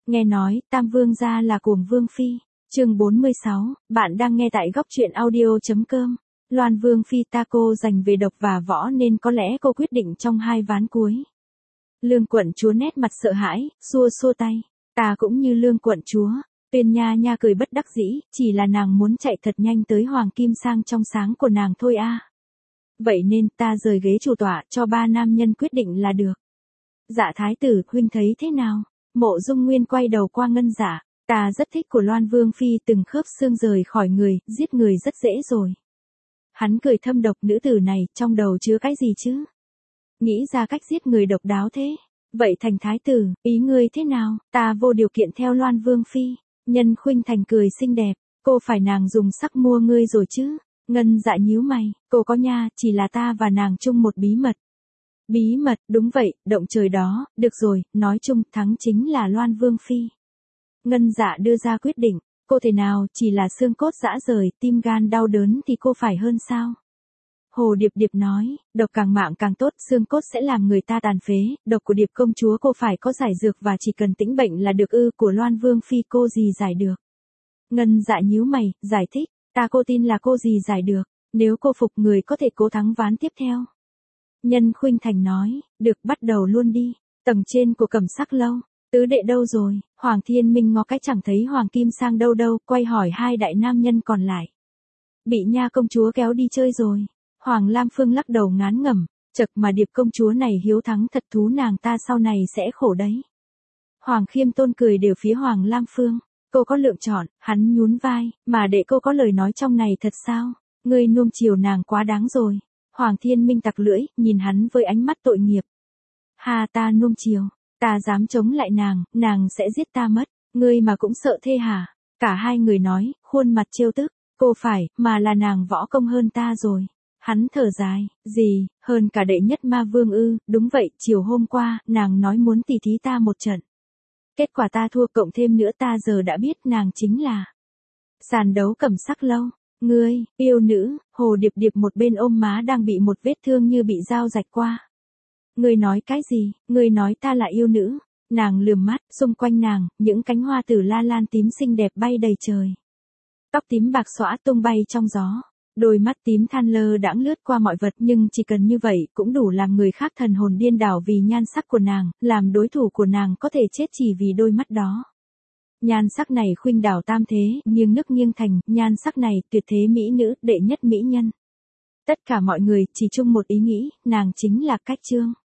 Nghe nói, Tam Vương gia là cuồng Vương Phi. Chương 46, bạn đang nghe tại góc truyện audio.com. Loan Vương Phi ta cô dành về độc và võ nên có lẽ cô quyết định trong 2 ván cuối. Lương quận chúa nét mặt sợ hãi, xua xua tay. Ta cũng như Lương quận chúa. Tuyên Nha Nha cười bất đắc dĩ, chỉ là nàng muốn chạy thật nhanh tới Hoàng Kim Sang trong sáng của nàng thôi a. Vậy nên ta rời ghế chủ tọa cho 3 nam nhân quyết định là được. Dạ thái tử, huynh thấy thế nào? Mộ Dung Nguyên quay đầu qua Ngân Dạ, ta rất thích của Loan Vương Phi từng khớp xương rời khỏi người, giết người rất dễ rồi. Hắn cười thâm độc, nữ tử này trong đầu chứa cái gì chứ? Nghĩ ra cách giết người độc đáo thế. Vậy thành thái tử, ý ngươi thế nào? Ta vô điều kiện theo Loan Vương Phi. Nhân Khuynh Thành cười xinh đẹp, cô phải nàng dùng sắc mua ngươi rồi chứ? Ngân Dạ nhíu mày, cô có nha, chỉ là ta và nàng chung một bí mật. Bí mật, đúng vậy, động trời đó, được rồi, nói chung thắng chính là Loan Vương Phi. Ngân Dạ đưa ra quyết định, cô thể nào, chỉ là xương cốt rã rời, tim gan đau đớn thì cô phải hơn sao? Hồ Điệp Điệp nói, độc càng mạng càng tốt, xương cốt sẽ làm người ta tàn phế, độc của Điệp công chúa cô phải có giải dược và chỉ cần tĩnh bệnh là được ư, của Loan Vương Phi cô gì giải được. Ngân Dạ nhíu mày, giải thích, ta cô tin là cô gì giải được, nếu cô phục người có thể cố thắng ván tiếp theo. Nhân Khuynh Thành nói, được bắt đầu luôn đi, tầng trên của Cẩm Sắc lâu, tứ đệ đâu rồi, Hoàng Thiên Minh ngó cái chẳng thấy Hoàng Kim Sang đâu đâu, quay hỏi 2 đại nam nhân còn lại. Bị Nha công chúa kéo đi chơi rồi, Hoàng Lam Phương lắc đầu ngán ngẩm, chật mà Điệp công chúa này hiếu thắng thật thú, nàng ta sau này sẽ khổ đấy. Hoàng Khiêm Tôn cười đều phía Hoàng Lam Phương, cô có lựa chọn, hắn nhún vai, mà để cô có lời nói trong này thật sao, ngươi nuông chiều nàng quá đáng rồi. Hoàng Thiên Minh tặc lưỡi, nhìn hắn với ánh mắt tội nghiệp. Ha, ta nuông chiều, ta dám chống lại nàng sẽ giết ta mất, ngươi mà cũng sợ thế hả? Cả 2 người nói, khuôn mặt trêu tức, cô phải, mà là nàng võ công hơn ta rồi. Hắn thở dài, gì, hơn cả đệ nhất ma vương ư, đúng vậy, chiều hôm qua, nàng nói muốn tỉ thí ta một trận. Kết quả ta thua, cộng thêm nữa ta giờ đã biết nàng chính là sàn đấu Cẩm Sắc lâu. Ngươi, yêu nữ, Hồ Điệp Điệp một bên ôm má đang bị một vết thương như bị dao rạch qua. Ngươi nói cái gì, ngươi nói ta là yêu nữ, nàng lườm mắt, xung quanh nàng, những cánh hoa tử la lan tím xinh đẹp bay đầy trời. Tóc tím bạc xõa tung bay trong gió, đôi mắt tím than lơ đãng lướt qua mọi vật nhưng chỉ cần như vậy cũng đủ làm người khác thần hồn điên đảo vì nhan sắc của nàng, làm đối thủ của nàng có thể chết chỉ vì đôi mắt đó. Nhan sắc này khuynh đảo tam thế, nghiêng nước nghiêng thành, nhan sắc này tuyệt thế mỹ nữ, đệ nhất mỹ nhân. Tất cả mọi người chỉ chung một ý nghĩ, nàng chính là Cách Trương.